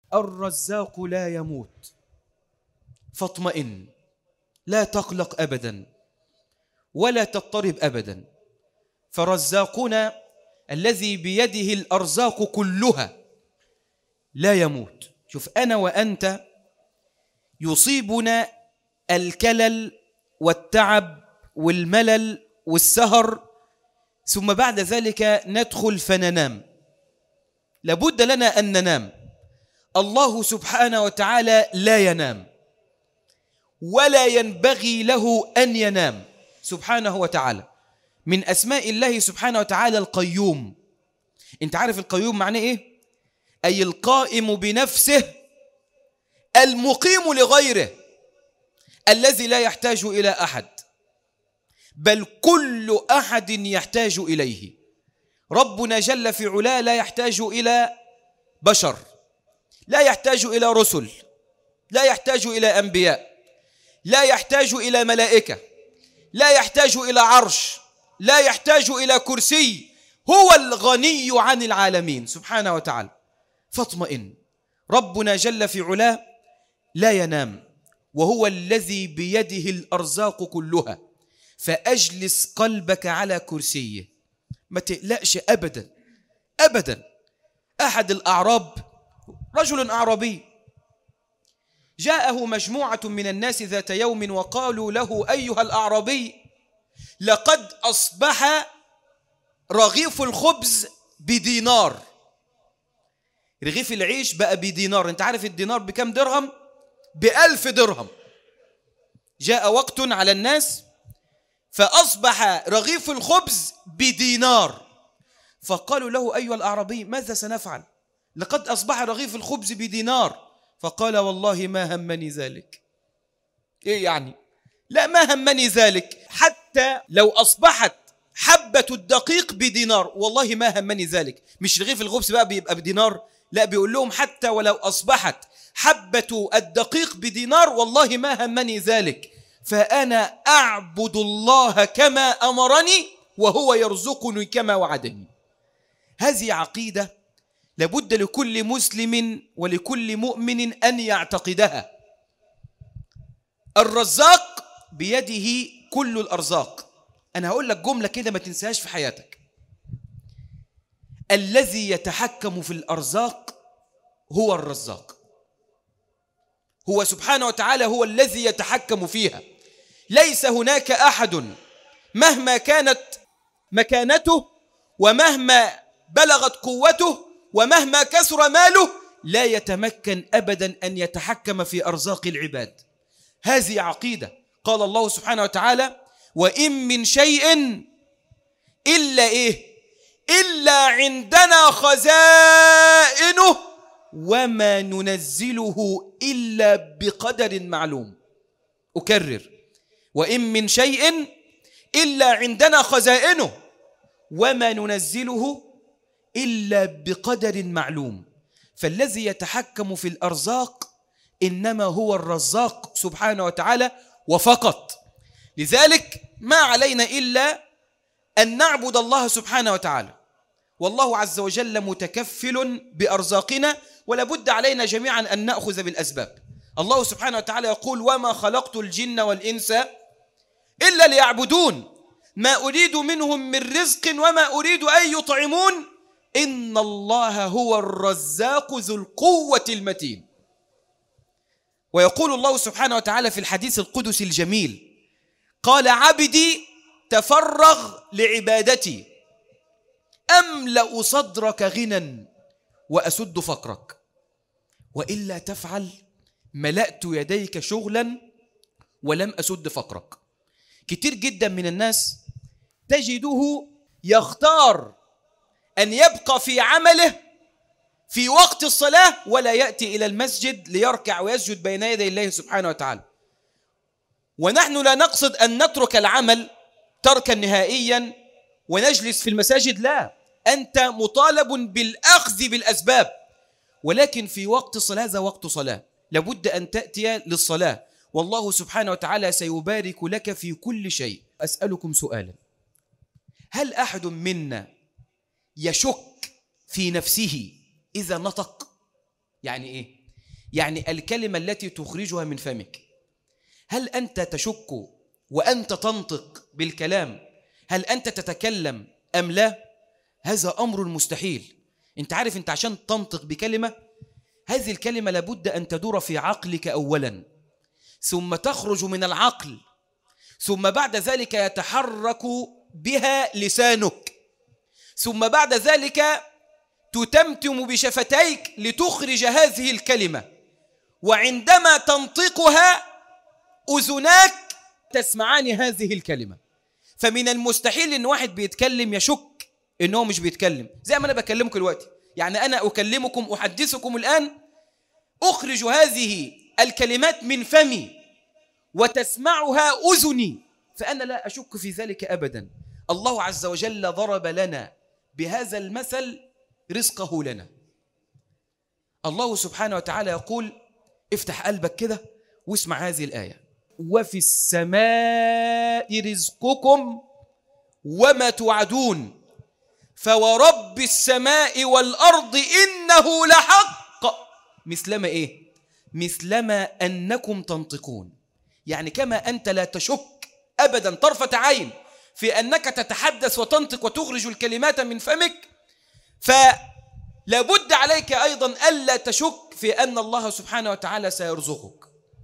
الرزاق لا يموت فاطمئن، لا تقلق أبدا ولا تضطرب أبدا، فرزاقنا الذي بيده الأرزاق كلها لا يموت. شوف، أنا وأنت يصيبنا الكلل والتعب والملل والسهر، ثم بعد ذلك ندخل فننام. لابد لنا أن ننام. الله سبحانه وتعالى لا ينام ولا ينبغي له أن ينام سبحانه وتعالى. من أسماء الله سبحانه وتعالى القيوم. أنت عارف القيوم معناه إيه؟ أي القائم بنفسه المقيم لغيره، الذي لا يحتاج إلى أحد، بل كل أحد يحتاج إليه. ربنا جل في علاه لا يحتاج إلى بشر، لا يحتاج إلى رسل، لا يحتاج إلى أنبياء، لا يحتاج إلى ملائكة، لا يحتاج إلى عرش، لا يحتاج إلى كرسي. هو الغني عن العالمين سبحانه وتعالى. فاطمئن، ربنا جل في علاه لا ينام، وهو الذي بيده الأرزاق كلها، فأجلس قلبك على كرسيه، ما تقلقش أبدا أبدا. أحد الأعراب، رجل أعرابي، جاءه مجموعة من الناس ذات يوم وقالوا له: أيها الأعرابي، لقد أصبح رغيف الخبز بدينار. رغيف العيش بقى بدينار. أنت عارف الدينار بكم درهم؟ ب1000 درهم. جاء وقت على الناس فأصبح رغيف الخبز بدينار، فقالوا له: أيها الأعرابي، ماذا سنفعل؟ لقد أصبح رغيف الخبز بدينار. فقال: والله ما همني ذلك. إيه يعني؟ لا، ما همني ذلك. حتى لو أصبحت حبة الدقيق بدينار والله ما همني ذلك. مش رغيف الخبز بقى بيبقى بدينار، لا، بيقول لهم حتى ولو أصبحت حبة الدقيق بدينار والله ما همني ذلك، فأنا أعبد الله كما أمرني وهو يرزقني كما وعدني. هذه عقيدة لابد لكل مسلم ولكل مؤمن أن يعتقدها. الرزاق بيده كل الأرزاق. أنا هقول لك جملة كده ما تنساهاش في حياتك: الذي يتحكم في الأرزاق هو الرزاق. هو سبحانه وتعالى هو الذي يتحكم فيها. ليس هناك أحد مهما كانت مكانته ومهما بلغت قوته ومهما كثر ماله لا يتمكن أبدا أن يتحكم في أرزاق العباد. هذه عقيدة. قال الله سبحانه وتعالى: وإن من شيء إلا إلا عندنا خزائنه وما ننزله إلا بقدر معلوم. أكرر: وإن من شيء إلا عندنا خزائنه وما ننزله إلا بقدر معلوم. فالذي يتحكم في الأرزاق إنما هو الرزاق سبحانه وتعالى وفقط. لذلك ما علينا إلا أن نعبد الله سبحانه وتعالى، والله عز وجل متكفل بأرزاقنا، ولا بد علينا جميعا أن نأخذ بالأسباب. الله سبحانه وتعالى يقول: وما خلقت الجن والإنس إلا ليعبدون ما أريد منهم من رزق وما أريد أن يطعمون إن الله هو الرزاق ذو القوة المتين. ويقول الله سبحانه وتعالى في الحديث القدسي الجميل: قال عبدي تفرغ لعبادتي أملأ صدرك غنى وأسد فقرك، وإلا تفعل ملأت يديك شغلا ولم أسد فقرك. كتير جدا من الناس تجده يختار أن يبقى في عمله في وقت الصلاة ولا يأتي إلى المسجد ليركع ويسجد بين يدي الله سبحانه وتعالى. ونحن لا نقصد أن نترك العمل تركا نهائيا ونجلس في المساجد، لا، أنت مطالب بالأخذ بالأسباب، ولكن في وقت الصلاة ذا وقت صلاة لابد أن تأتي للصلاة، والله سبحانه وتعالى سيبارك لك في كل شيء. أسألكم سؤالا: هل أحد منا يشك في نفسه إذا نطق؟ يعني إيه؟ يعني الكلمة التي تخرجها من فمك. هل أنت تشك وأنت تنطق بالكلام؟ هل أنت تتكلم أم لا؟ هذا أمر مستحيل. أنت عارف أنت عشان تنطق بكلمة، هذه الكلمة لابد أن تدور في عقلك أولا، ثم تخرج من العقل، ثم بعد ذلك يتحرك بها لسانك، ثم بعد ذلك تتمتم بشفتيك لتخرج هذه الكلمة، وعندما تنطقها أذناك تسمعان هذه الكلمة. فمن المستحيل أن واحد بيتكلم يشك أنه مش بيتكلم، زي ما أنا بكلمكم دلوقتي. يعني أنا أكلمكم أحدثكم الآن، أخرج هذه الكلمات من فمي وتسمعها أذني، فأنا لا أشك في ذلك أبدا. الله عز وجل ضرب لنا بهذا المثل رزقه لنا. الله سبحانه وتعالى يقول، افتح قلبك كده واسمع هذه الآية: وفي السماء رزقكم وما توعدون فورب السماء والأرض إنه لحق مثلما إيه؟ مثلما أنكم تنطقون. يعني كما أنت لا تشك أبدا طرفة عين في أنك تتحدث وتنطق وتخرج الكلمات من فمك، فلا بد عليك أيضا ألا تشك في أن الله سبحانه وتعالى سيرزقك.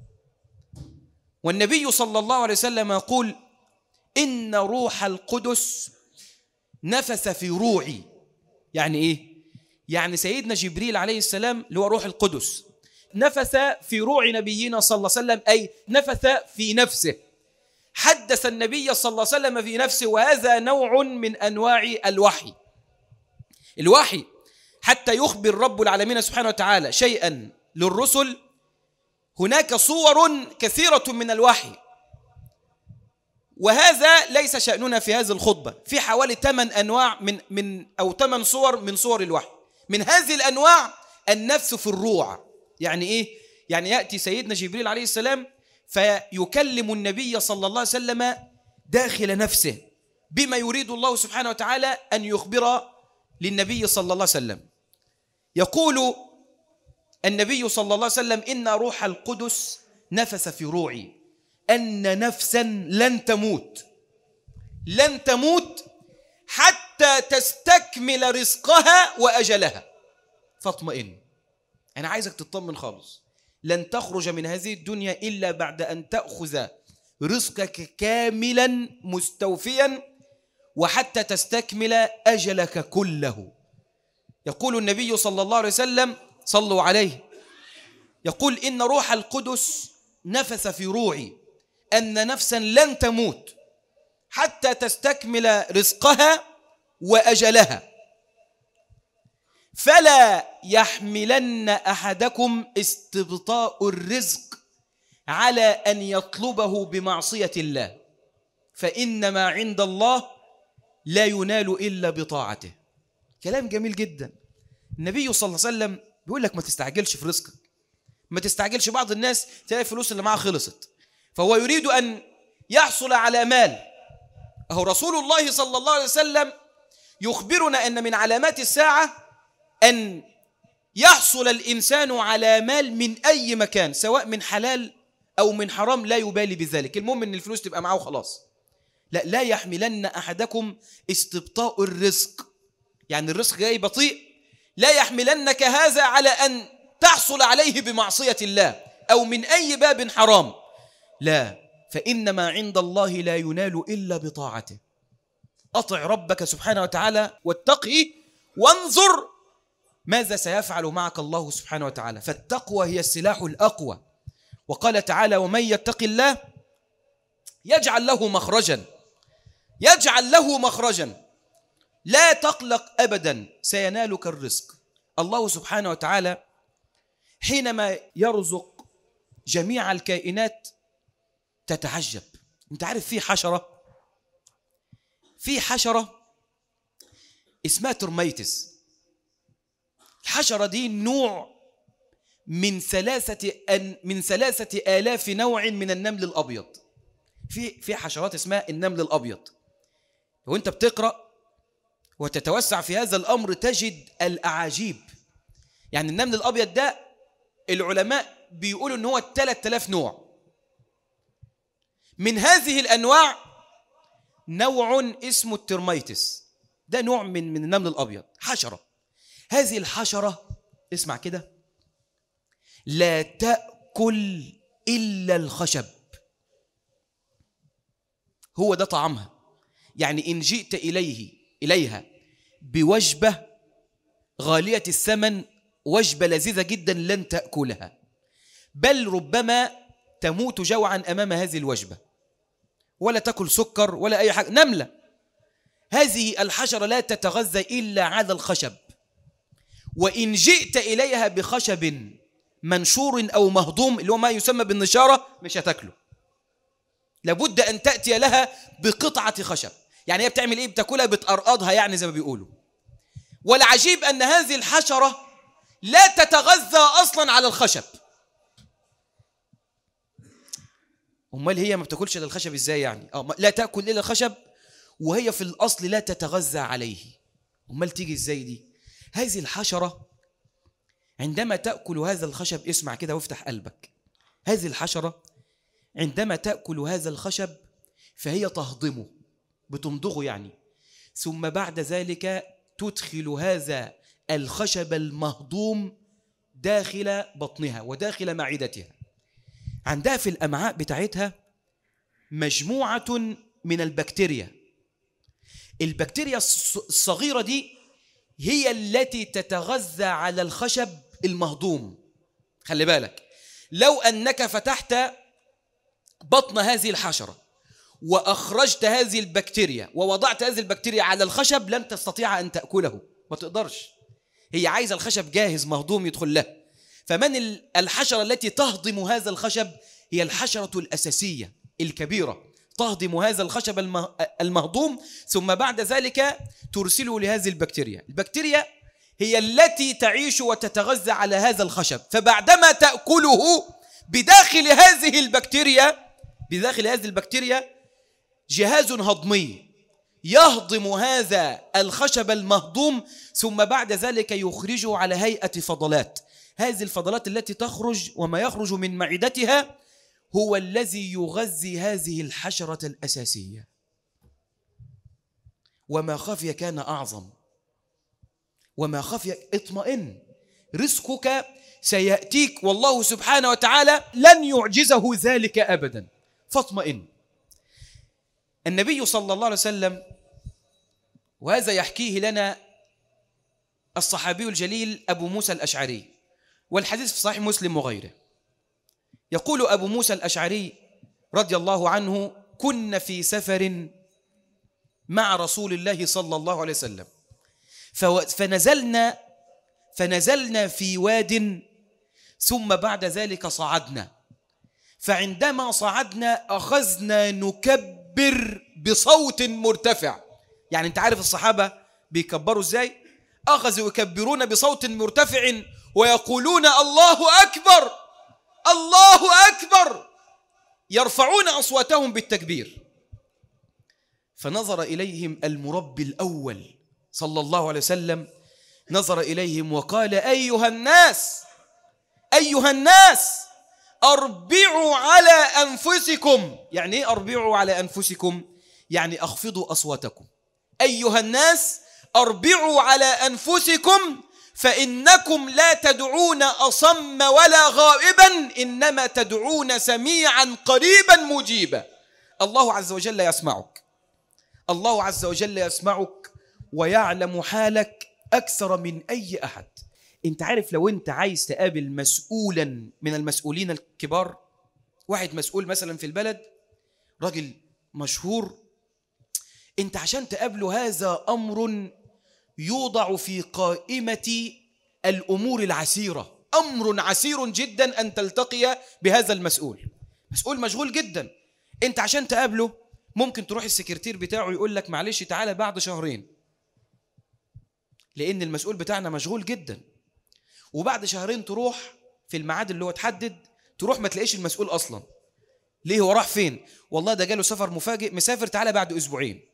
والنبي صلى الله عليه وسلم يقول: إن روح القدس نفث في روعي. يعني إيه؟ يعني سيدنا جبريل عليه السلام اللي هو روح القدس نفث في روع نبينا صلى الله عليه وسلم، أي نفث في نفسه، حدث النبي صلى الله عليه وسلم في نفسه. وهذا نوع من أنواع الوحي. الوحي حتى يخبر رب العالمين سبحانه وتعالى شيئا للرسل، هناك صور كثيرة من الوحي، وهذا ليس شأننا في هذه الخطبة. في حوالي 8 أنواع أو 8 صور من صور الوحي. من هذه الأنواع النفث في الروع. يعني إيه؟ يعني يأتي سيدنا جبريل عليه السلام فيكلم النبي صلى الله عليه وسلم داخل نفسه بما يريد الله سبحانه وتعالى أن يخبر للنبي صلى الله عليه وسلم. يقول النبي صلى الله عليه وسلم: إن روح القدس نفث في روعي أن نفسا لن تموت حتى تستكمل رزقها وأجلها فاطمئن. أنا عايزك تطمن خالص، لن تخرج من هذه الدنيا إلا بعد أن تأخذ رزقك كاملا مستوفيا وحتى تستكمل أجلك كله. يقول النبي صلى الله عليه وسلم، صلوا عليه، يقول: إن روح القدس نفث في روعي أن نفسا لن تموت حتى تستكمل رزقها وأجلها، فلا يحملن أحدكم استبطاء الرزق على أن يطلبه بمعصية الله، فإنما عند الله لا ينال إلا بطاعته. كلام جميل جدا. النبي صلى الله عليه وسلم بيقول لك ما تستعجلش في رزقك، ما تستعجلش. بعض الناس تلاقي الفلوس اللي معاه خلصت فهو يريد أن يحصل على مال. أهو رسول الله صلى الله عليه وسلم يخبرنا أن من علامات الساعة أن يحصل الإنسان على مال من أي مكان، سواء من حلال أو من حرام، لا يبالي بذلك، المهم أن الفلوس تبقى معه خلاص. لا يحملن أحدكم استبطاء الرزق، يعني الرزق جاي بطيء، لا يحملنك هذا على أن تحصل عليه بمعصية الله أو من أي باب حرام، لا، فإنما عند الله لا ينال إلا بطاعته. أطع ربك سبحانه وتعالى واتقه وانظر ماذا سيفعل معك الله سبحانه وتعالى. فالتقوى هي السلاح الأقوى. وقال تعالى: ومن يتق الله يجعل له مخرجا لا تقلق أبدا سينالك الرزق. الله سبحانه وتعالى حينما يرزق جميع الكائنات تتعجب. انت عارف في حشرة اسمها ترميتس. الحشرة دي نوع من 3,000 نوع من النمل الأبيض. في حشرات اسمها النمل الأبيض. وانت بتقرأ وتتوسع في هذا الأمر تجد الأعاجيب. يعني النمل الأبيض ده العلماء بيقولوا ان هو 3000 نوع. من هذه الأنواع نوع اسمه الترميتس، ده نوع من النمل الأبيض، حشرة. هذه الحشرة اسمع كده، لا تأكل إلا الخشب، هو ده طعامها. يعني إن جئت إليها بوجبة غالية الثمن، وجبة لذيذة جدا، لن تأكلها، بل ربما تموت جوعا أمام هذه الوجبة، ولا تأكل سكر ولا أي حاجة. نملة، هذه الحشرة لا تتغذى إلا على الخشب، وإن جئت إليها بخشب منشور أو مهضوم اللي هو ما يسمى بالنشارة مش هتاكله، لابد أن تأتي لها بقطعة خشب. يعني هي بتعمل إيه؟ بتاكلها، بتقرقضها يعني زي ما بيقولوا. والعجيب أن هذه الحشرة لا تتغذى أصلا على الخشب. أمال هي ما بتاكلش إلا الخشب إزاي يعني؟ لا تأكل إلا الخشب وهي في الأصل لا تتغذى عليه. أمال تيجي إزاي دي؟ هذه الحشرة عندما تأكل هذا الخشب، اسمع كده وافتح قلبك، هذه الحشرة عندما تأكل هذا الخشب فهي تهضمه، بتمضغه يعني، ثم بعد ذلك تدخل هذا الخشب المهضوم داخل بطنها وداخل معدتها. عندها في الأمعاء بتاعتها مجموعة من البكتيريا. البكتيريا الصغيرة دي هي التي تتغذى على الخشب المهضوم. خلي بالك، لو أنك فتحت بطن هذه الحشرة وأخرجت هذه البكتيريا ووضعت هذه البكتيريا على الخشب لن تستطيع أن تأكله، ما تقدرش. هي عايزة الخشب جاهز مهضوم يدخل له. فمن الحشرة التي تهضم هذا الخشب هي الحشرة الأساسية الكبيرة، تهضم هذا الخشب المهضوم، ثم بعد ذلك ترسله لهذه البكتيريا. البكتيريا هي التي تعيش وتتغذى على هذا الخشب، فبعدما تأكله بداخل هذه البكتيريا جهاز هضمي يهضم هذا الخشب المهضوم، ثم بعد ذلك يخرجه على هيئة فضلات. هذه الفضلات التي تخرج وما يخرج من معدتها هو الذي يغذي هذه الحشرة الأساسية. وما خفي كان أعظم، وما خفي اطمئن، رزقك سيأتيك، والله سبحانه وتعالى لن يعجزه ذلك أبدا، فاطمئن. النبي صلى الله عليه وسلم، وهذا يحكيه لنا الصحابي الجليل أبو موسى الأشعري، والحديث في صحيح مسلم وغيره، يقول أبو موسى الأشعري رضي الله عنه: كنا في سفر مع رسول الله صلى الله عليه وسلم، فنزلنا في واد، ثم بعد ذلك صعدنا، فعندما صعدنا أخذنا نكبر بصوت مرتفع. يعني أنت عارف الصحابة بيكبروا إزاي؟ أخذوا يكبرون بصوت مرتفع ويقولون الله أكبر الله أكبر، يرفعون أصواتهم بالتكبير. فنظر إليهم المربي الأول صلى الله عليه وسلم، نظر إليهم وقال: أيها الناس أربعوا على أنفسكم. يعني إيه أربعوا على أنفسكم؟ يعني أخفضوا أصواتكم. أيها الناس أربعوا على أنفسكم، فإنكم لا تدعون أصم ولا غائبا، إنما تدعون سميعا قريبا مجيبا. الله عز وجل يسمعك، الله عز وجل يسمعك ويعلم حالك أكثر من أي أحد. أنت عارف لو أنت عايز تقابل مسؤولا من المسؤولين الكبار، واحد مسؤول مثلا في البلد، راجل مشهور، أنت عشان تقابله هذا أمر يوضع في قائمة الأمور العسيرة، أمر عسير جدا أن تلتقي بهذا المسؤول. مسؤول مشغول جدا، أنت عشان تقابله ممكن تروح السكرتير بتاعه يقول لك معلش تعالى بعد شهرين، لأن المسؤول بتاعنا مشغول جدا. وبعد شهرين تروح في الميعاد اللي هو تحدد، تروح ما تلاقيش المسؤول أصلا. ليه؟ هو راح فين؟ والله ده جاله سفر مفاجئ، مسافر، تعالى بعد أسبوعين.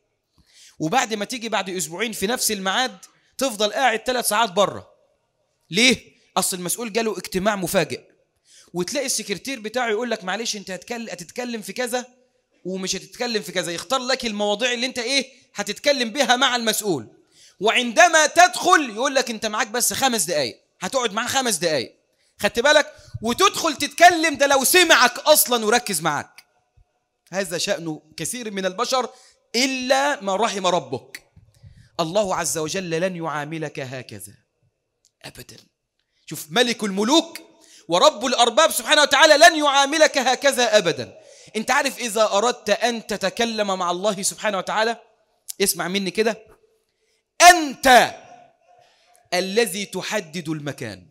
وبعد ما تيجي بعد أسبوعين في نفس الميعاد تفضل قاعد 3 ساعات بره. ليه؟ أصل المسؤول جاله اجتماع مفاجئ، وتلاقي السكرتير بتاعه يقول لك معلش أنت هتتكلم في كذا ومش هتتكلم في كذا، يختار لك المواضيع اللي أنت هتتكلم بها مع المسؤول. وعندما تدخل يقول لك أنت معاك بس 5 دقايق، هتقعد معاه 5 دقايق، خدت بالك؟ وتدخل تتكلم، ده لو سمعك أصلا وركز معك. هذا شأن كثير من البشر إلا ما رحم ربك. الله عز وجل لن يعاملك هكذا أبدا. شوف، ملك الملوك ورب الأرباب سبحانه وتعالى لن يعاملك هكذا أبدا. أنت عارف إذا أردت أن تتكلم مع الله سبحانه وتعالى، اسمع مني كده، أنت الذي تحدد المكان،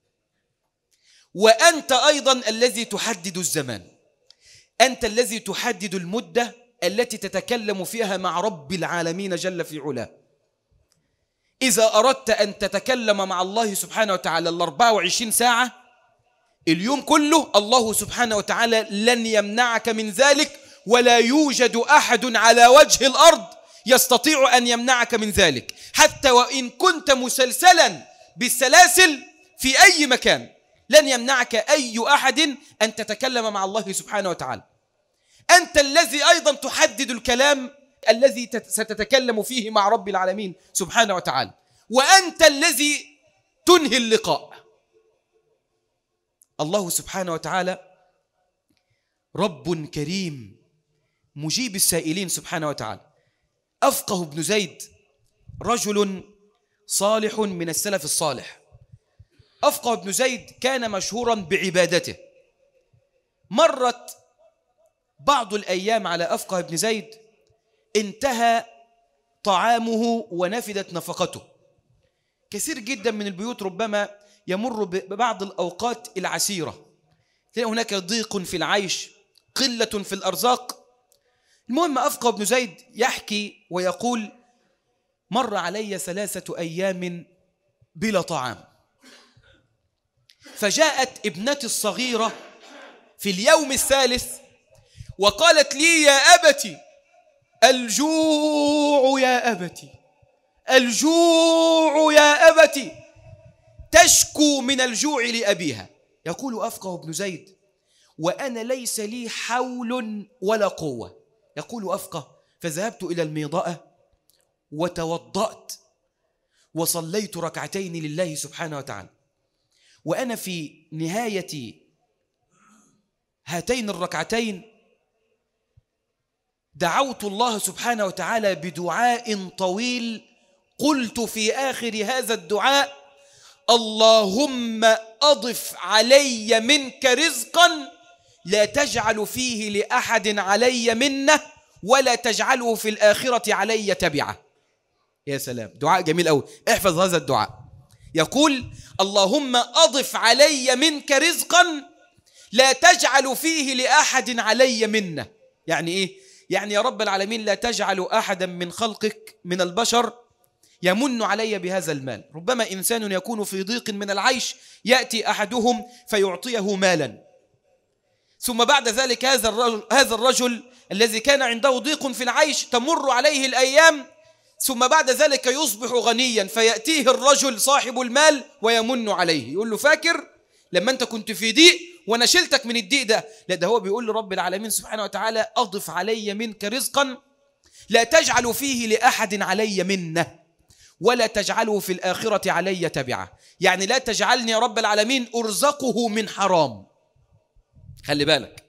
وأنت أيضا الذي تحدد الزمان. أنت الذي تحدد المدة التي تتكلم فيها مع رب العالمين جل في علاه. إذا أردت أن تتكلم مع الله سبحانه وتعالى 24 ساعة اليوم كله، الله سبحانه وتعالى لن يمنعك من ذلك، ولا يوجد أحد على وجه الأرض يستطيع أن يمنعك من ذلك، حتى وإن كنت مسلسلا بالسلاسل في أي مكان، لن يمنعك أي أحد أن تتكلم مع الله سبحانه وتعالى. أنت الذي أيضا تحدد الكلام الذي ستتكلم فيه مع رب العالمين سبحانه وتعالى، وأنت الذي تنهي اللقاء. الله سبحانه وتعالى رب كريم مجيب السائلين سبحانه وتعالى. أفقه بن زيد رجل صالح من السلف الصالح. أفقه بن زيد كان مشهورا بعبادته. مرت بعض الأيام على أفقه بن زيد، انتهى طعامه ونفدت نفقته. كثير جدا من البيوت ربما يمر ببعض الأوقات العسيرة، تلاقي هناك ضيق في العيش، قلة في الأرزاق. المهم أفقه بن زيد يحكي ويقول: مر علي 3 أيام بلا طعام، فجاءت ابنتي الصغيرة في اليوم الثالث وقالت لي: يا أبتي الجوع، يا أبتي الجوع، يا أبتي، تشكو من الجوع لأبيها. يقول أفقه بن زيد: وأنا ليس لي حول ولا قوة. يقول أفقه: فذهبت إلى الميضاء وتوضأت وصليت 2 ركعتين لله سبحانه وتعالى، وأنا في نهاية هاتين 2 ركعتين دعوت الله سبحانه وتعالى بدعاء طويل، قلت في آخر هذا الدعاء: اللهم أضف علي منك رزقا لا تجعل فيه لأحد علي منه، ولا تجعله في الآخرة علي تبعه. يا سلام، دعاء جميل أوي، احفظ هذا الدعاء. يقول: اللهم أضف علي منك رزقا لا تجعل فيه لأحد علي منه. يعني إيه؟ يعني يا رب العالمين لا تجعل أحدا من خلقك من البشر يمن علي بهذا المال. ربما إنسان يكون في ضيق من العيش، يأتي أحدهم فيعطيه مالا، ثم بعد ذلك هذا الرجل الذي كان عنده ضيق في العيش تمر عليه الأيام، ثم بعد ذلك يصبح غنيا، فيأتيه الرجل صاحب المال ويمن عليه، يقول له: فاكر لما أنت كنت في ضيق وأنا شلتك من الضيق ده؟ لا، ده هو بيقول لرب العالمين سبحانه وتعالى: أضف علي منك رزقا لا تجعل فيه لأحد علي منه، ولا تجعله في الآخرة علي تبعه. يعني لا تجعلني يا رب العالمين أرزقه من حرام. خلي بالك.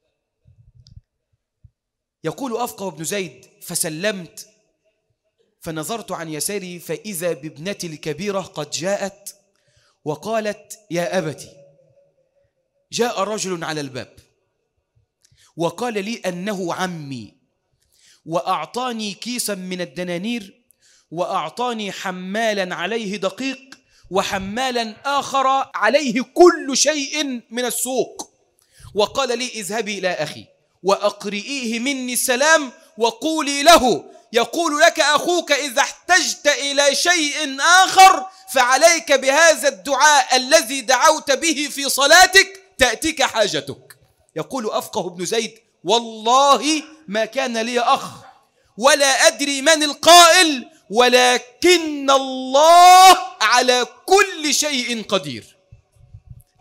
يقول أفقه بن زيد: فسلمت فنظرت عن يساري فإذا بابنتي الكبيرة قد جاءت وقالت: يا أبتي، جاء رجل على الباب وقال لي أنه عمي، وأعطاني كيسا من الدنانير، وأعطاني حمالا عليه دقيق، وحمالا آخر عليه كل شيء من السوق، وقال لي: اذهبي إلى أخي وأقرئيه مني السلام وقولي له: يقول لك أخوك إذا احتجت إلى شيء آخر فعليك بهذا الدعاء الذي دعوت به في صلاتك تأتيك حاجتك. يقول أفقه بن زيد: والله ما كان لي أخ ولا أدري من القائل، ولكن الله على كل شيء قدير.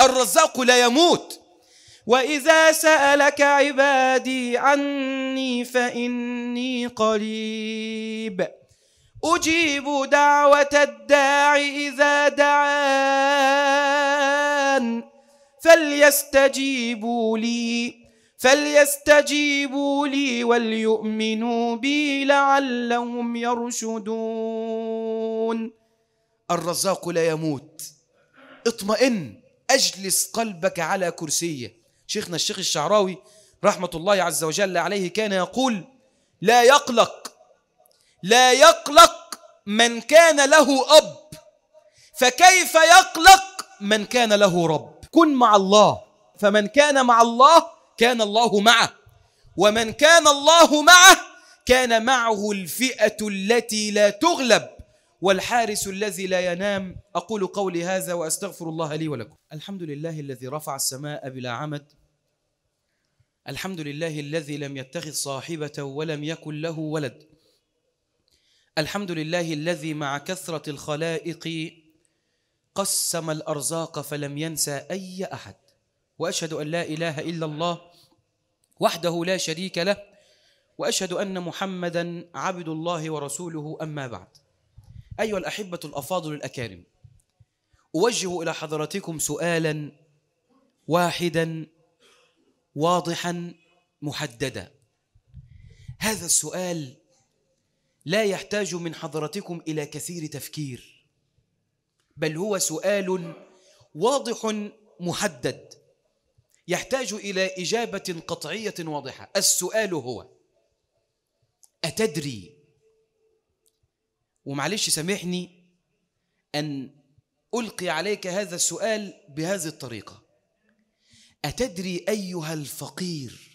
الرزاق لا يموت. وإذا سألك عبادي عني فإني قريب أجيب دعوة الداع إذا دعان فليستجيبوا لي وليؤمنوا بي لعلهم يرشدون. الرزاق لا يموت. اطمئن، أجلس قلبك على كرسيه. شيخنا الشيخ الشعراوي رحمة الله عز وجل عليه كان يقول: لا يقلق من كان له أب، فكيف يقلق من كان له رب. كن مع الله، فمن كان مع الله كان الله معه، ومن كان الله معه كان معه الفئة التي لا تغلب والحارس الذي لا ينام. أقول قولي هذا وأستغفر الله لي ولكم. الحمد لله الذي رفع السماء بلا عمد، الحمد لله الذي لم يتخذ صاحبة ولم يكن له ولد، الحمد لله الذي مع كثرة الخلائق قسم الأرزاق فلم ينسى أي أحد، وأشهد أن لا إله إلا الله وحده لا شريك له، وأشهد أن محمدا عبد الله ورسوله. أما بعد، أيها الأحبة الأفاضل الأكارم، أوجه إلى حضراتكم سؤالا واحدا واضحا محددا. هذا السؤال لا يحتاج من حضراتكم إلى كثير تفكير، بل هو سؤال واضح محدد يحتاج إلى إجابة قطعية واضحة. السؤال هو: أتدري، ومعلش سامحني أن ألقي عليك هذا السؤال بهذه الطريقة، أتدري أيها الفقير؟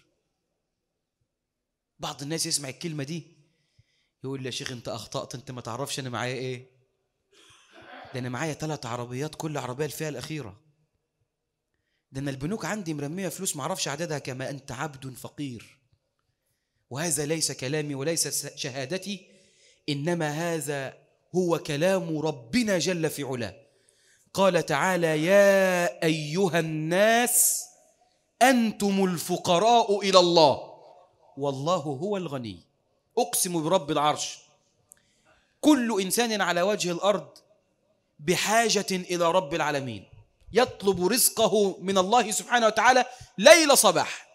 بعض الناس يسمع الكلمة دي يقول لي: يا شيخ أنت أخطأت، أنت ما تعرفش أنا معايا إيه؟ ده أنا معايا 3 عربيات، كل عربية الفئة الأخيرة. ده أنا البنوك عندي مرمية فلوس ما أعرفش عددها. كما أنت عبد فقير. وهذا ليس كلامي وليس شهادتي، إنما هذا هو كلام ربنا جل في علاه. قال تعالى: يا أيها الناس أنتم الفقراء إلى الله والله هو الغني. أقسم برب العرش، كل إنسان على وجه الأرض بحاجة إلى رب العالمين، يطلب رزقه من الله سبحانه وتعالى ليل صباح.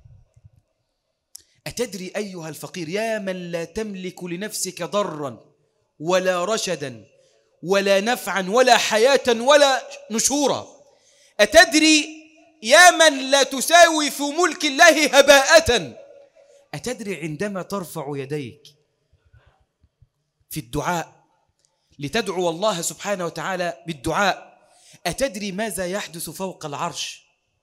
أتدري أيها الفقير، يا من لا تملك لنفسك ضرا ولا رشدا ولا نفعا ولا حياة ولا نشورا، أتدري يا من لا تساوي في ملك الله هباءة، أتدري عندما ترفع يديك في الدعاء لتدعو الله سبحانه وتعالى بالدعاء، أتدري ماذا يحدث فوق العرش؟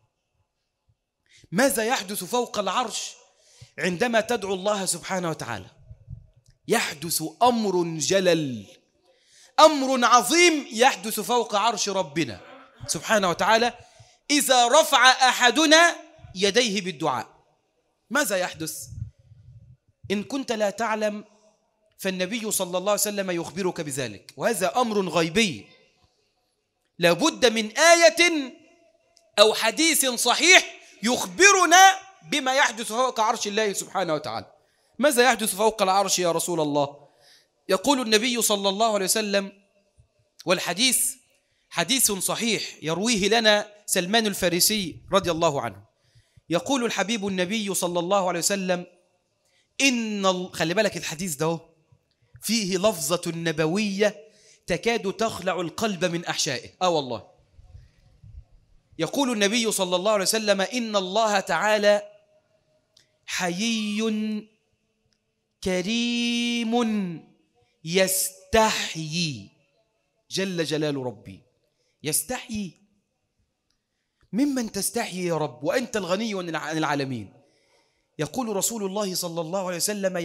ماذا يحدث فوق العرش عندما تدعو الله سبحانه وتعالى؟ يحدث أمر جلل، أمر عظيم يحدث فوق عرش ربنا سبحانه وتعالى إذا رفع أحدنا يديه بالدعاء. ماذا يحدث؟ إن كنت لا تعلم فالنبي صلى الله عليه وسلم يخبرك بذلك، وهذا أمر غيبي لابد من آية أو حديث صحيح يخبرنا بما يحدث فوق عرش الله سبحانه وتعالى. ماذا يحدث فوق العرش يا رسول الله؟ يقول النبي صلى الله عليه وسلم، والحديث حديث صحيح يرويه لنا سلمان الفارسي رضي الله عنه، يقول الحبيب النبي صلى الله عليه وسلم: خلي بالك الحديث ده فيه لفظة نبوية تكاد تخلع القلب من أحشائه. والله يقول النبي صلى الله عليه وسلم: إن الله تعالى حيي كريم يستحيي، جل جلال ربي. يستحيي ممن تستحيي يا رب وأنت الغني عن العالمين. يقول رسول الله صلى الله عليه وسلم: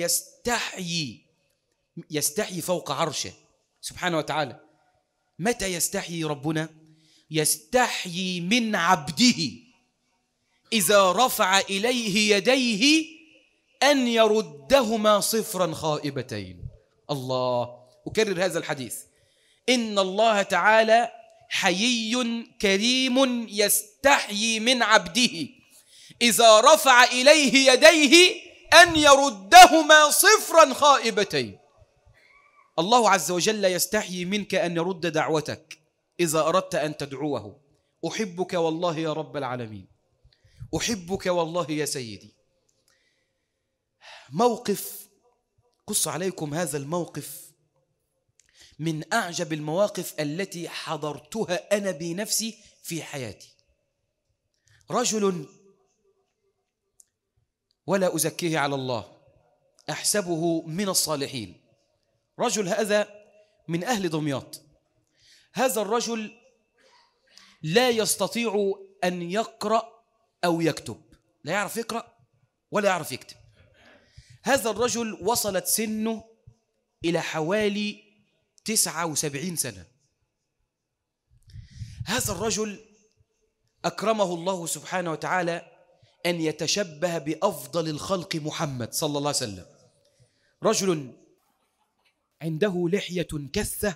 يستحيي فوق عرشه سبحانه وتعالى. متى يستحيي ربنا؟ يستحيي من عبده إذا رفع إليه يديه أن يردهما صفرا خائبتين. الله، أكرر هذا الحديث: إن الله تعالى حيي كريم يستحيي من عبده إذا رفع إليه يديه أن يردهما صفرا خائبتين. الله عز وجل يستحيي منك أن يرد دعوتك إذا أردت أن تدعوه. أحبك والله يا رب العالمين، أحبك والله يا سيدي. موقف قص عليكم هذا الموقف من أعجب المواقف التي حضرتها أنا بنفسي في حياتي. رجل ولا أزكيه على الله، أحسبه من الصالحين. رجل هذا من أهل دمياط. هذا الرجل لا يستطيع أن يقرأ أو يكتب، لا يعرف يقرأ ولا يعرف يكتب. هذا الرجل وصلت سنه إلى حوالي 79 سنة. هذا الرجل أكرمه الله سبحانه وتعالى أن يتشبه بأفضل الخلق محمد صلى الله عليه وسلم. رجل عنده لحية كثة،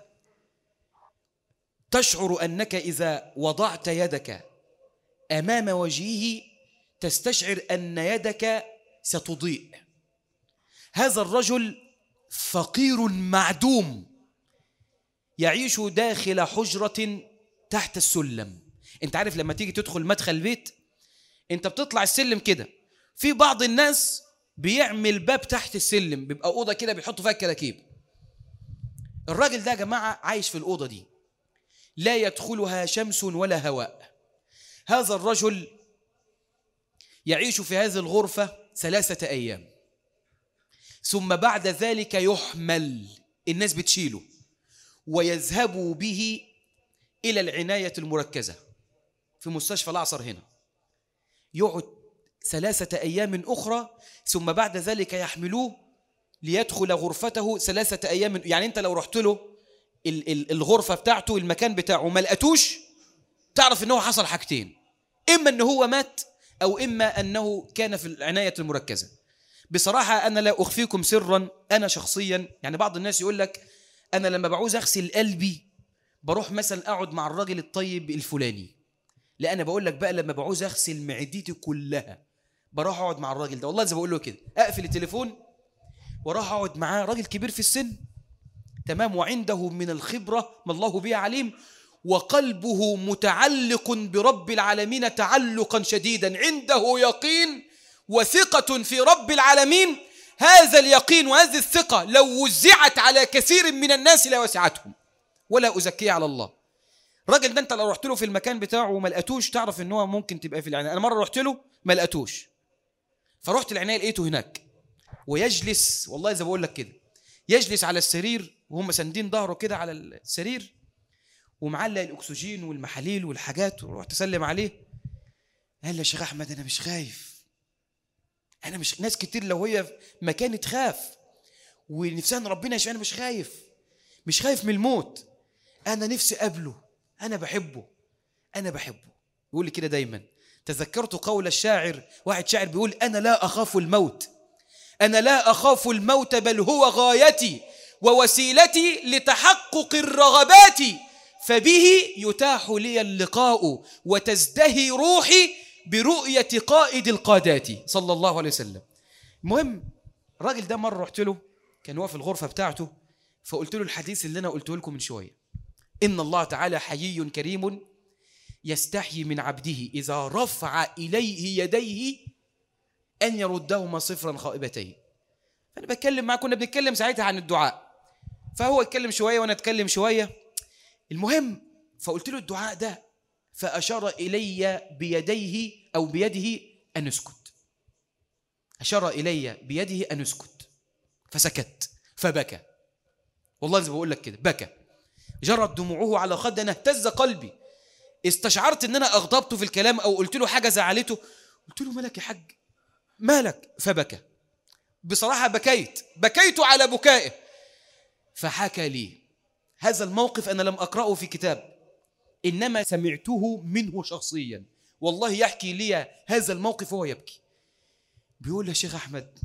تشعر أنك إذا وضعت يدك أمام وجهه تستشعر أن يدك ستضيء. هذا الرجل فقير معدوم، يعيش داخل حجرة تحت السلم. انت عارف لما تيجي تدخل مدخل البيت انت بتطلع السلم كده، في بعض الناس بيعمل باب تحت السلم، بيبقى أوضة كده بيحطوا فيها الكراكيب. الراجل ده يا جماعة عايش في الأوضة دي لا يدخلها شمس ولا هواء. هذا الرجل يعيش في هذه الغرفة 3 أيام، ثم بعد ذلك يحمل، الناس بتشيله ويذهبوا به إلى العناية المركزة في مستشفى الأعصر هنا. يقعد 3 أيام أخرى، ثم بعد ذلك يحملوه ليدخل غرفته 3 أيام. يعني أنت لو رحت له الغرفة بتاعته، المكان بتاعه، ما لقيتوش، تعرف أنه حصل حاجتين: إما أنه هو مات، أو إما أنه كان في العناية المركزة. بصراحة أنا لا أخفيكم سرا، أنا شخصيا يعني بعض الناس يقول لك أنا لما بعوز أغسل قلبي بروح مثلا أقعد مع الراجل الطيب الفلاني. لا، أنا بقول لك بقى لما بعوز أغسل معدتي كلها بروح أقعد مع الراجل ده. والله زي بقول له كده، أقفل التليفون وراح أقعد معاه، راجل كبير في السن تمام، وعنده من الخبرة ما الله به عليم، وقلبه متعلق برب العالمين تعلقا شديدا، عنده يقين وثقة في رب العالمين. هذا اليقين وهذه الثقة لو وزعت على كثير من الناس لا وسعتهم، ولا أزكي على الله. الراجل ده انت لو رحت له في المكان بتاعه وما لقيتوش تعرف ان هو ممكن تبقى في العناية. انا مرة رحت له ما لقيتوش، فرحت العناية لقيته هناك ويجلس، والله زي بقول لك كده، يجلس على السرير وهم ساندين ظهره كده على السرير ومعلق الاكسجين والمحاليل والحاجات. ورحت اسلم عليه، قال لي يا شيخ احمد انا مش خايف، انا مش، ناس كتير لو هي في مكاني تخاف ونفسها ان ربنا يشفي، انا مش خايف، مش خايف من الموت، انا نفسي اقابله، انا بحبه، انا بحبه. يقول لي كده دايما. تذكرت قول الشاعر، واحد شاعر بيقول انا لا اخاف الموت، انا لا اخاف الموت بل هو غايتي ووسيلتي لتحقق الرغبات، فبه يتاح لي اللقاء وتزدهي روحي برؤية قائد القادات صلى الله عليه وسلم. المهم الراجل ده مرة رحت له، كان هو في الغرفة بتاعته، فقلت له الحديث اللي أنا قلته لكم من شوية: إن الله تعالى حيي كريم يستحيي من عبده إذا رفع إليه يديه أن يردهما صفرا خائبتين. فأنا بتكلم معه، كنا بنتكلم ساعتها عن الدعاء، فهو يتكلم شوية وأنا أتكلم شوية. المهم فقلت له الدعاء ده، فأشار إلي بيديه أو بيده أن اسكت، أشار إلي بيده أن اسكت، فسكت فبكى. والله زي بقول لك كده، بكى، جرت دموعه على خده، اهتز قلبي، استشعرت ان انا اغضبته في الكلام او قلت له حاجه زعلته. قلت له مالك يا حاج، مالك؟ فبكى. بصراحه بكيت على بكائه. فحكى لي هذا الموقف، انا لم اقراه في كتاب، انما سمعته منه شخصيا. والله يحكي لي هذا الموقف وهو يبكي. بيقول يا شيخ احمد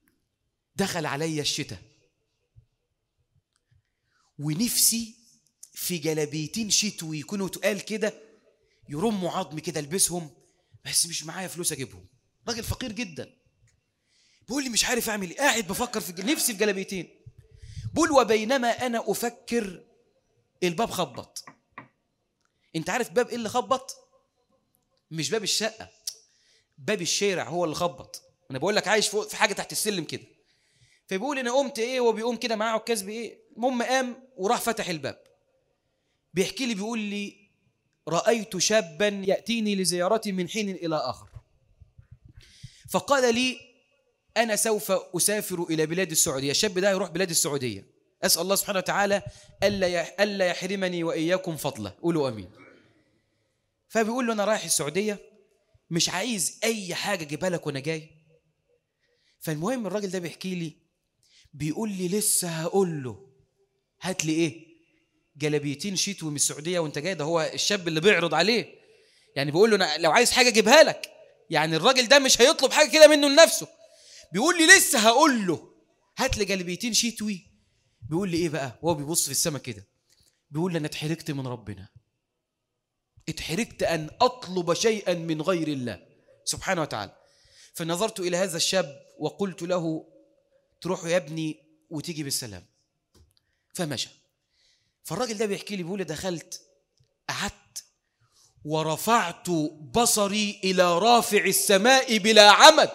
دخل علي الشتاء ونفسي في جلابيتين شتوي يكونوا تقال كده، يرموا عظم كده البسهم، بس مش معايا فلوس اجيبهم. راجل فقير جدا بيقول لي مش عارف اعمل ايه، قاعد بفكر في نفسي في جلابيتين. بقول وبينما انا افكر الباب خبط. انت عارف باب ايه اللي خبط؟ مش باب الشقه، باب الشارع هو اللي خبط. انا بقول لك عايش فوق في حاجه تحت السلم كده. فبيقول انا قمت ايه، وبيقوم كده معاه عكاز بايه، المهم قام وراح فتح الباب. بيحكي لي بيقول لي رايت شابا ياتيني لزيارتي من حين الى اخر، فقال لي انا سوف اسافر الى بلاد السعوديه. الشاب ده يروح بلاد السعوديه، اسال الله سبحانه وتعالى الا يحرمني واياكم فضله، قولوا امين. فبيقول له انا رايح السعوديه، مش عايز اي حاجه اجيبها لك وانا جاي. فالمهم الراجل ده بيحكي لي بيقول لي لسه هقول له هات لي ايه، جلابيتين شتوي من السعوديه وانت جاي. ده هو الشاب اللي بيعرض عليه، يعني بيقول له أنا لو عايز حاجه اجيبها لك. يعني الراجل ده مش هيطلب حاجه كده منه لنفسه. بيقول لي لسه هقول له هات لي جلابيتين شتوي. بيقول لي ايه بقى وهو بيبص في السماء كده، بيقول لي انا اتحرجت من ربنا، اتحرجت ان اطلب شيئا من غير الله سبحانه وتعالى. فنظرت الى هذا الشاب وقلت له تروح يا ابني وتيجي بالسلام. فمشى. فالراجل ده بيحكي لي بيقول لي دخلت قعدت ورفعت بصري الى رافع السماء بلا عمد،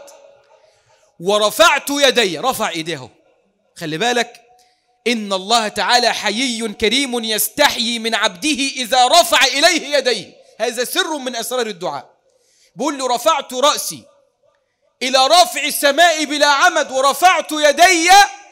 ورفعت يدي، رفع ايديه. خلي بالك إن الله تعالى حيي كريم يستحيي من عبده إذا رفع إليه يديه، هذا سر من أسرار الدعاء. بقول له رفعت رأسي إلى رافع السماء بلا عمد ورفعت يدي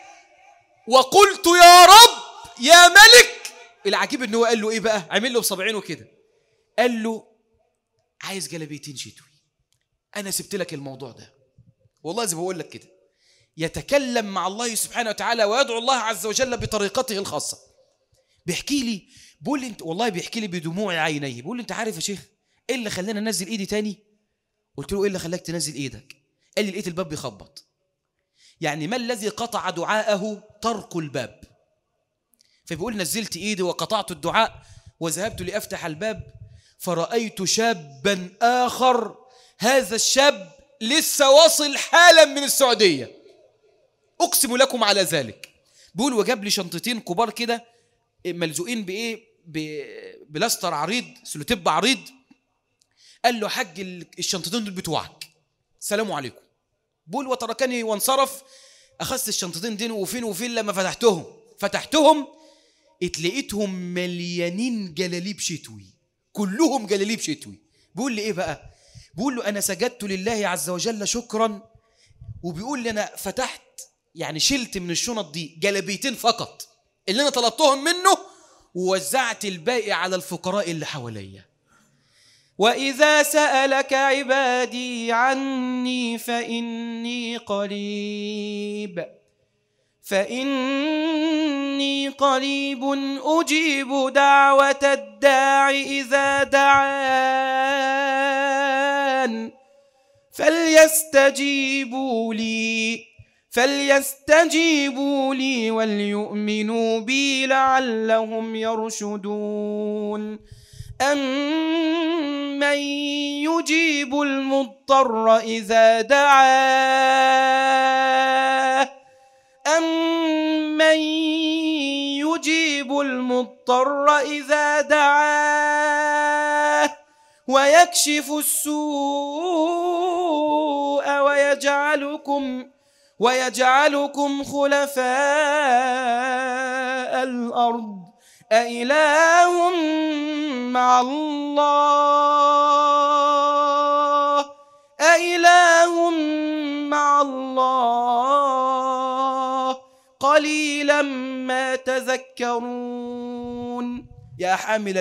وقلت يا رب يا ملك. العجيب إنه قال له إيه بقى، عمل له بصبعينه كده، قال له عايز جلابيتين شتوي، أنا سبت لك الموضوع ده. والله زي ما بقول لك كده، يتكلم مع الله سبحانه وتعالى ويدعو الله عز وجل بطريقته الخاصة. بيحكي لي بيقول لي والله بيحكي لي بدموع عينيه، بيقول لي انت عارف يا شيخ ايه اللي خلاني انزل ايدي تاني؟ قلت له ايه اللي خلاك تنزل ايدك؟ قال لي لقيت الباب بيخبط. يعني ما الذي قطع دعاءه؟ ترك الباب. فبيقول نزلت ايدي وقطعت الدعاء وذهبت لأفتح الباب، فرأيت شابا آخر، هذا الشاب لسه واصل حالا من السعودية، أقسم لكم على ذلك. بيقول وجاب لي شنطتين كبار كده ملزوقين بإيه، بلاستر عريض، سلوتيب عريض. قال له حج الشنطتين دول بتوعك، السلام عليكم. بيقول وتركني وانصرف. أخذت الشنطتين دين وفين لما فتحتهم اتلقيتهم مليانين جلاليب شتوي، كلهم جلاليب شتوي. بيقول لي إيه بقى؟ بيقول له أنا سجدت لله عز وجل شكرا. وبيقول لي أنا فتحت يعني شلت من الشنط دي جلابيتين فقط اللي أنا طلبتهم منه، ووزعت الباقي على الفقراء اللي حواليا. وإذا سألك عبادي عني فإني قريب أجيب دعوة الداع إذا دعان فليستجيبوا لي وليؤمنوا بي لعلهم يرشدون. أمن يجيب المضطر إذا دعاه ويكشف السوء ويجعلكم خلفاء الأرض أإله مع الله قليلا ما تذكرون. يا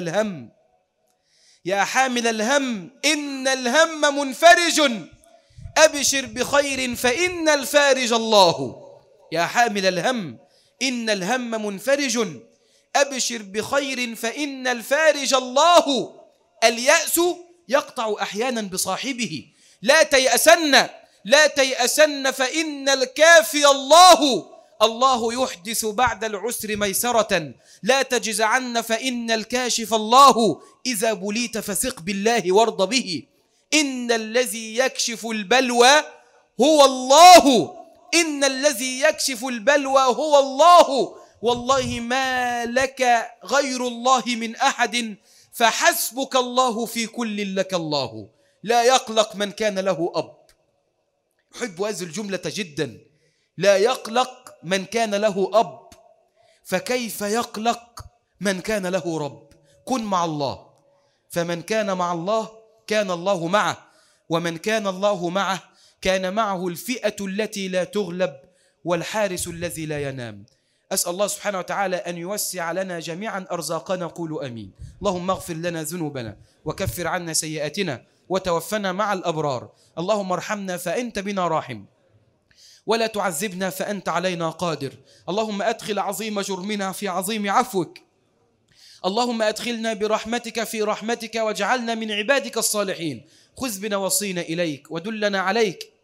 حامل الهم إن الهم منفرج، أبشر بخير فإن الفارج الله. يا حامل الهم إن الهم منفرج، أبشر بخير فإن الفارج الله. اليأس يقطع أحيانا بصاحبه، لا تيأسن فإن الكافي الله. الله يحدث بعد العسر ميسرة، لا تجزعن فإن الكاشف الله، إذا بليت فثق بالله وارض به، إن الذي يكشف البلوى هو الله، إن الذي يكشف البلوى هو الله، والله ما لك غير الله من أحد، فحسبك الله في كل لك الله. لا يقلق من كان له أب. أحب هذه الجملة جدا. لا يقلق من كان له أب، فكيف يقلق من كان له رب؟ كن مع الله، فمن كان مع الله كان الله معه، ومن كان الله معه كان معه الفئة التي لا تغلب والحارس الذي لا ينام. أسأل الله سبحانه وتعالى أن يوسع لنا جميعا أرزاقنا، قولوا أمين. اللهم اغفر لنا ذنوبنا وكفر عنا سيئاتنا وتوفنا مع الأبرار. اللهم ارحمنا فأنت بنا راحم، ولا تعذبنا فأنت علينا قادر. اللهم أدخل عظيم جرمنا في عظيم عفوك. اللهم أدخلنا برحمتك في رحمتك، واجعلنا من عبادك الصالحين. خذ بنواصينا إليك ودلنا عليك.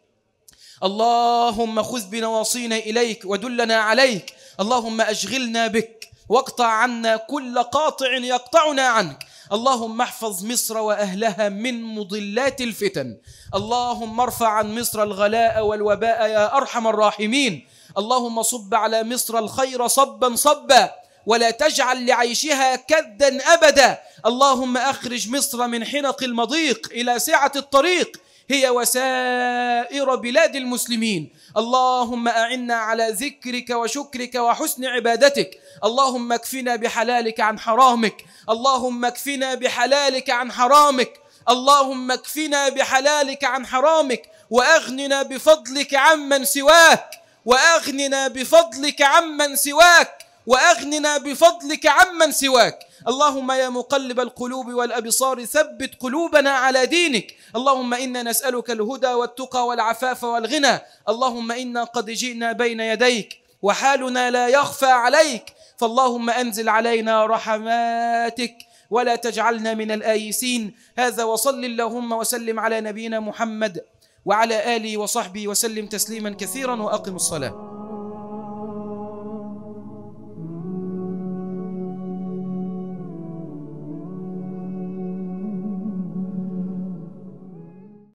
اللهم خذ بنواصينا إليك ودلنا عليك. اللهم أشغلنا بك واقطع عنا كل قاطع يقطعنا عنك. اللهم احفظ مصر وأهلها من مضلات الفتن. اللهم ارفع عن مصر الغلاء والوباء يا أرحم الراحمين. اللهم صب على مصر الخير صبا صبا، ولا تجعل لعيشها كدا أبدا. اللهم أخرج مصر من حنق المضيق إلى سعة الطريق، هي وسائر بلاد المسلمين. اللهم أعنا على ذكرك وشكرك وحسن عبادتك. اللهم اكفنا بحلالك عن حرامك. اللهم اكفنا بحلالك عن حرامك. اللهم اكفنا بحلالك عن حرامك، وأغننا بفضلك عمن سواك، وأغننا بفضلك عمن سواك، وأغننا بفضلك عمن سواك. اللهم يا مقلب القلوب والأبصار ثبت قلوبنا على دينك. اللهم إنا نسألك الهدى والتقى والعفاف والغنى. اللهم إنا قد جئنا بين يديك وحالنا لا يخفى عليك، فاللهم أنزل علينا رحماتك ولا تجعلنا من الآيسين. هذا وصل اللهم وسلم على نبينا محمد وعلى آله وصحبه وسلم تسليما كثيرا، وأقم الصلاة.